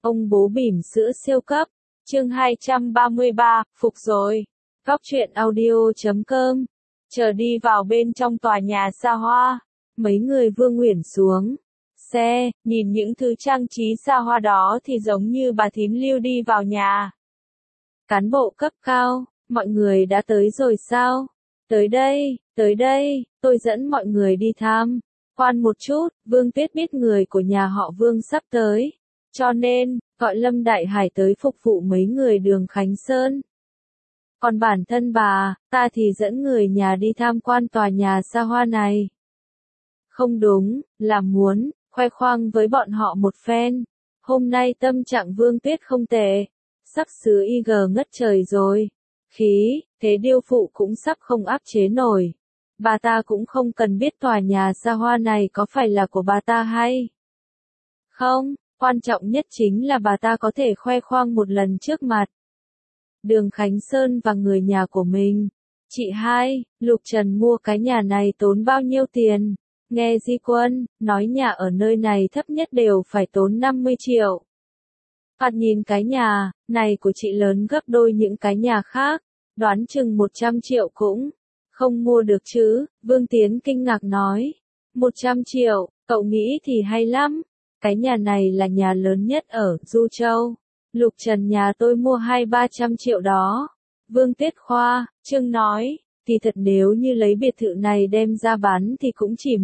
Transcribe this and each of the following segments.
Ông bố bỉm sữa siêu cấp. Chương 233, phục rồi. Góc truyện audio.com. Chờ đi vào bên trong tòa nhà xa hoa. Mấy người Vương Nguyễn xuống xe, nhìn những thứ trang trí xa hoa đó thì giống như bà thím Lưu đi vào nhà. Cán bộ cấp cao, mọi người đã tới rồi sao? Tới đây, tôi dẫn mọi người đi tham quan một chút. Vương Tuyết biết người của nhà họ Vương sắp tới, cho nên gọi Lâm Đại Hải tới phục vụ mấy người Đường Khánh Sơn. Còn bản thân bà, ta thì dẫn người nhà đi tham quan tòa nhà xa hoa này. Không đúng, là muốn khoe khoang với bọn họ một phen. Hôm nay tâm trạng Vương Tuyết không tệ, sắp sứ IG ngất trời rồi. Khí thế điêu phụ cũng sắp không áp chế nổi. Bà ta cũng không cần biết tòa nhà xa hoa này có phải là của bà ta hay không, quan trọng nhất chính là bà ta có thể khoe khoang một lần trước mặt Đường Khánh Sơn và người nhà của mình. Chị hai, Lục Trần mua cái nhà này tốn bao nhiêu tiền? Nghe Di Quân nói nhà ở nơi này thấp nhất đều phải tốn 50 triệu. Phạt nhìn cái nhà này của chị lớn gấp đôi những cái nhà khác, đoán chừng 100 triệu cũng không mua được chứ. Vương Tiến kinh ngạc nói, 100 triệu, cậu nghĩ thì hay lắm. Cái nhà này là nhà lớn nhất ở Du Châu. Lục Trần nhà tôi mua 200-300 triệu đó. Vương Tuyết khoa trương nói, thì thật nếu như lấy biệt thự này đem ra bán thì cũng chỉ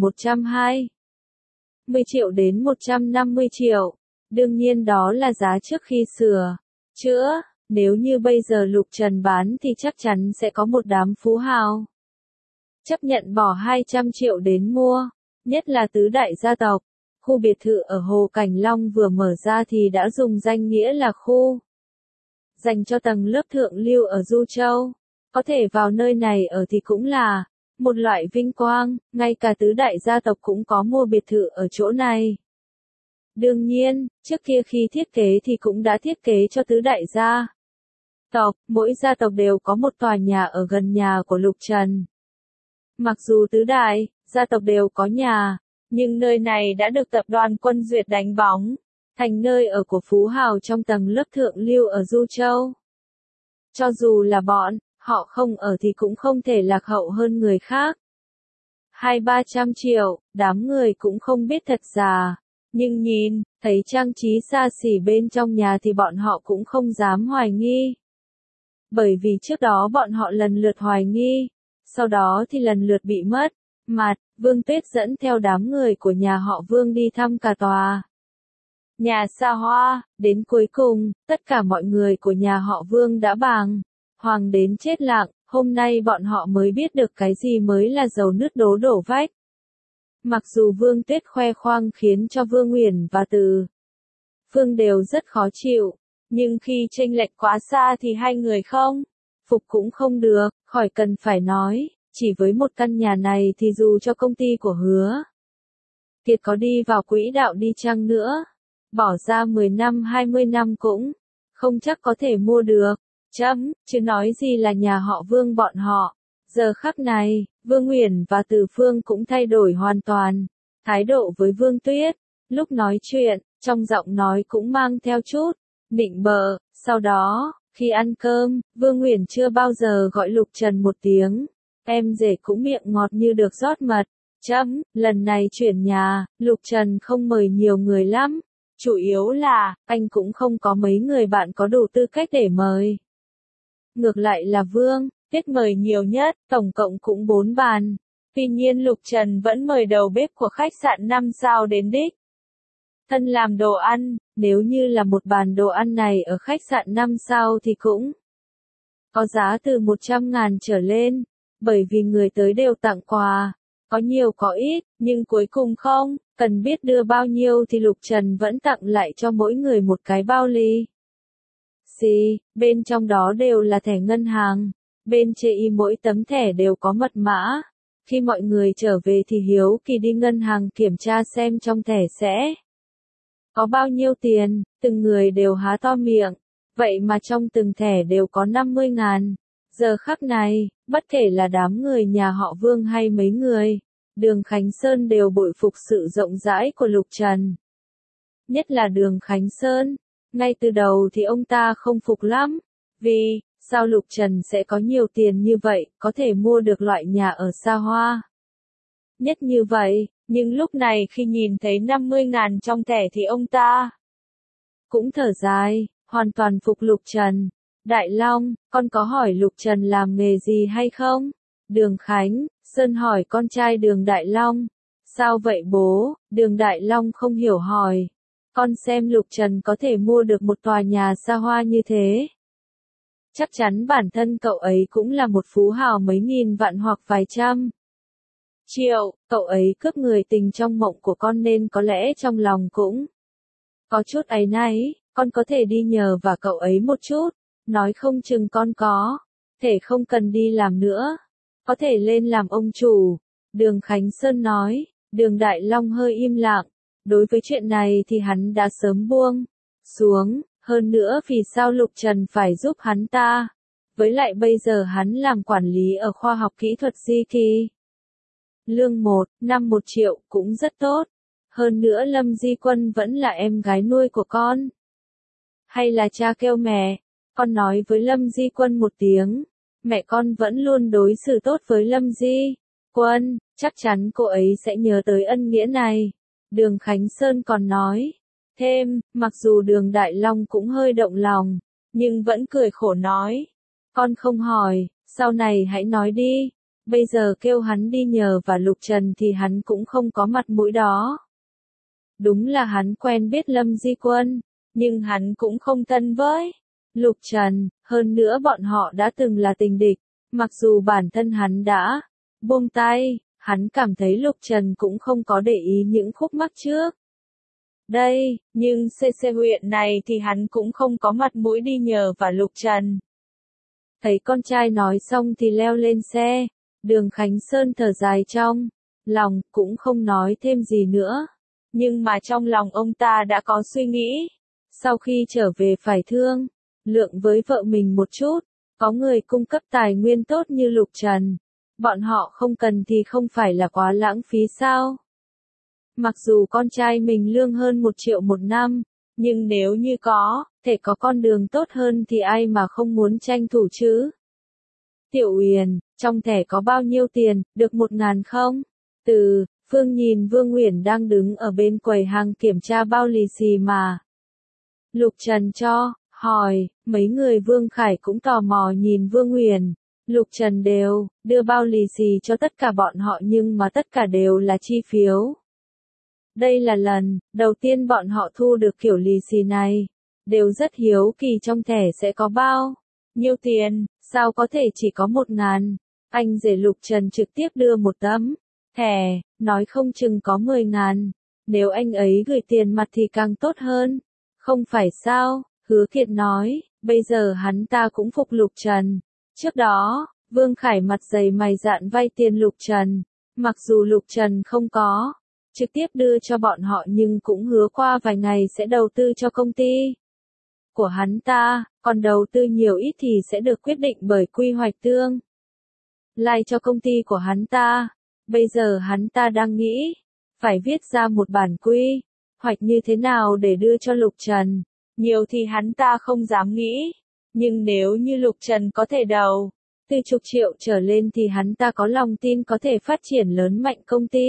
120 triệu đến 150 triệu. Đương nhiên đó là giá trước khi sửa chữa. Nếu như bây giờ Lục Trần bán thì chắc chắn sẽ có một đám phú hào chấp nhận bỏ 200 triệu đến mua, nhất là tứ đại gia tộc. Khu biệt thự ở Hồ Cảnh Long vừa mở ra thì đã dùng danh nghĩa là khu dành cho tầng lớp thượng lưu ở Du Châu. Có thể vào nơi này ở thì cũng là một loại vinh quang, ngay cả tứ đại gia tộc cũng có mua biệt thự ở chỗ này. Đương nhiên, trước kia khi thiết kế thì cũng đã thiết kế cho tứ đại gia tộc, mỗi gia tộc đều có một tòa nhà ở gần nhà của Lục Trần. Mặc dù tứ đại gia tộc đều có nhà, nhưng nơi này đã được tập đoàn Quân Duyệt đánh bóng thành nơi ở của phú hào trong tầng lớp thượng lưu ở Du Châu. Cho dù là bọn họ không ở thì cũng không thể lạc hậu hơn người khác. 200-300 triệu, đám người cũng không biết thật giả, nhưng nhìn thấy trang trí xa xỉ bên trong nhà thì bọn họ cũng không dám hoài nghi. Bởi vì trước đó bọn họ lần lượt hoài nghi, sau đó thì lần lượt bị mất mặt. Vương Tuyết dẫn theo đám người của nhà họ Vương đi thăm cả tòa nhà xa hoa. Đến cuối cùng, tất cả mọi người của nhà họ Vương đã bàng hoàng đến chết lặng. Hôm nay bọn họ mới biết được cái gì mới là dầu nứt đổ vách. Mặc dù Vương Tuyết khoe khoang khiến cho Vương Nguyễn và Từ Phương đều rất khó chịu, nhưng khi chênh lệch quá xa thì hai người không phục cũng không được. Khỏi cần phải nói, chỉ với một căn nhà này thì dù cho công ty của Hứa Kiệt có đi vào quỹ đạo đi chăng nữa, bỏ ra 10 năm 20 năm cũng không chắc có thể mua được. Chứ nói gì là nhà họ Vương bọn họ. Giờ khắc này, Vương Nguyễn và Từ Phương cũng thay đổi hoàn toàn thái độ với Vương Tuyết. Lúc nói chuyện, trong giọng nói cũng mang theo chút nịnh bợ. Sau đó, khi ăn cơm, Vương Nguyễn chưa bao giờ gọi Lục Trần một tiếng. Em rể cũng miệng ngọt như được rót mật. Lần này chuyển nhà, Lục Trần không mời nhiều người lắm. Chủ yếu là, anh cũng không có mấy người bạn có đủ tư cách để mời. Ngược lại là Vương Tuyết mời nhiều nhất, tổng cộng cũng 4 bàn. Tuy nhiên Lục Trần vẫn mời đầu bếp của khách sạn 5 sao đến đích thân làm đồ ăn. Nếu như là một bàn đồ ăn này ở khách sạn 5 sao thì cũng có giá từ 100.000 trở lên. Bởi vì người tới đều tặng quà, có nhiều có ít, nhưng cuối cùng không cần biết đưa bao nhiêu thì Lục Trần vẫn tặng lại cho mỗi người một cái bao lì xì. Bên trong đó đều là thẻ ngân hàng. Bên trên mỗi tấm thẻ đều có mật mã. Khi mọi người trở về thì hiếu kỳ đi ngân hàng kiểm tra xem trong thẻ sẽ có bao nhiêu tiền. Từng người đều há to miệng. Vậy mà trong từng thẻ đều có 50.000. Giờ khắc này, bất kể là đám người nhà họ Vương hay mấy người Đường Khánh Sơn đều bội phục sự rộng rãi của Lục Trần. Nhất là Đường Khánh Sơn. Ngay từ đầu thì ông ta không phục lắm. Vì, sao Lục Trần sẽ có nhiều tiền như vậy, có thể mua được loại nhà ở xa hoa nhất như vậy, nhưng lúc này khi nhìn thấy 50.000 trong thẻ thì ông ta cũng thở dài, hoàn toàn phục Lục Trần. Đại Long, con có hỏi Lục Trần làm nghề gì hay không? Đường Khánh, Sơn hỏi con trai Đường Đại Long. Sao vậy bố? Đường Đại Long không hiểu hỏi. Con xem Lục Trần có thể mua được một tòa nhà xa hoa như thế. Chắc chắn bản thân cậu ấy cũng là một phú hào mấy nghìn vạn hoặc vài trăm triệu, cậu ấy cướp người tình trong mộng của con nên có lẽ trong lòng cũng có chút áy náy, con có thể đi nhờ và cậu ấy một chút, nói không chừng con có thể không cần đi làm nữa, có thể lên làm ông chủ. Đường Khánh Sơn nói. Đường Đại Long hơi im lặng, đối với chuyện này thì hắn đã sớm buông xuống, hơn nữa vì sao Lục Trần phải giúp hắn ta, với lại bây giờ hắn làm quản lý ở khoa học kỹ thuật Di Kỳ. Lương 1 năm 1 triệu cũng rất tốt, hơn nữa Lâm Di Quân vẫn là em gái nuôi của con. Hay là cha kêu mẹ, con nói với Lâm Di Quân một tiếng, mẹ con vẫn luôn đối xử tốt với Lâm Di Quân, chắc chắn cô ấy sẽ nhớ tới ân nghĩa này. Đường Khánh Sơn còn nói thêm, mặc dù Đường Đại Long cũng hơi động lòng, nhưng vẫn cười khổ nói, con không hỏi, sau này hãy nói đi, bây giờ kêu hắn đi nhờ và Lục Trần thì hắn cũng không có mặt mũi đó. Đúng là hắn quen biết Lâm Di Quân, nhưng hắn cũng không thân với Lục Trần, hơn nữa bọn họ đã từng là tình địch, mặc dù bản thân hắn đã buông tay, hắn cảm thấy Lục Trần cũng không có để ý những khúc mắc trước đây, nhưng CC huyện này thì hắn cũng không có mặt mũi đi nhờ và Lục Trần. Thấy con trai nói xong thì leo lên xe, Đường Khánh Sơn thở dài trong lòng, cũng không nói thêm gì nữa. Nhưng mà trong lòng ông ta đã có suy nghĩ, sau khi trở về phải thương lượng với vợ mình một chút, có người cung cấp tài nguyên tốt như Lục Trần, bọn họ không cần thì không phải là quá lãng phí sao? Mặc dù con trai mình lương hơn 1 triệu một năm, nhưng nếu như có thể có con đường tốt hơn thì ai mà không muốn tranh thủ chứ? Tiểu Uyển, trong thẻ có bao nhiêu tiền, được 1.000 không? Từ Phương nhìn Vương Uyển đang đứng ở bên quầy hàng kiểm tra bao lì xì mà Lục Trần cho, hỏi, mấy người Vương Khải cũng tò mò nhìn Vương Uyển. Lục Trần đều đưa bao lì xì cho tất cả bọn họ nhưng mà tất cả đều là chi phiếu. Đây là lần đầu tiên bọn họ thu được kiểu lì xì này, đều rất hiếu kỳ trong thẻ sẽ có bao nhiêu tiền, sao có thể chỉ có 1.000. Anh rể Lục Trần trực tiếp đưa một tấm thẻ, nói không chừng có 10.000, nếu anh ấy gửi tiền mặt thì càng tốt hơn. Không phải sao, Hứa Kiệt nói, bây giờ hắn ta cũng phục Lục Trần. Trước đó, Vương Khải mặt dày mày dạn vay tiền Lục Trần, mặc dù Lục Trần không có trực tiếp đưa cho bọn họ nhưng cũng hứa qua vài ngày sẽ đầu tư cho công ty của hắn ta, còn đầu tư nhiều ít thì sẽ được quyết định bởi quy hoạch tương lai cho công ty của hắn ta. Bây giờ hắn ta đang nghĩ, phải viết ra một bản quy hoạch như thế nào để đưa cho Lục Trần. Nhiều thì hắn ta không dám nghĩ, nhưng nếu như Lục Trần có thể đầu tư chục triệu trở lên thì hắn ta có lòng tin có thể phát triển lớn mạnh công ty.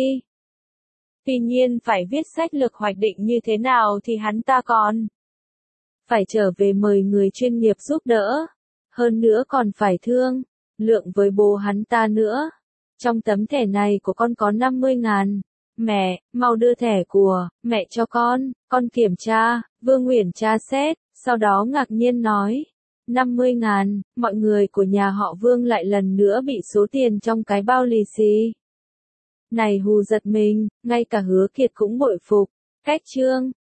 Tuy nhiên phải viết sách lược hoạch định như thế nào thì hắn ta còn phải trở về mời người chuyên nghiệp giúp đỡ. Hơn nữa còn phải thương lượng với bố hắn ta nữa. Trong tấm thẻ này của con có 50.000. Mẹ, mau đưa thẻ của mẹ cho con kiểm tra. Vương Uyển tra xét, sau đó ngạc nhiên nói. 50.000, mọi người của nhà họ Vương lại lần nữa bị số tiền trong cái bao lì xì này hù giật mình, ngay cả Hứa Kiệt cũng bội phục. Cách chương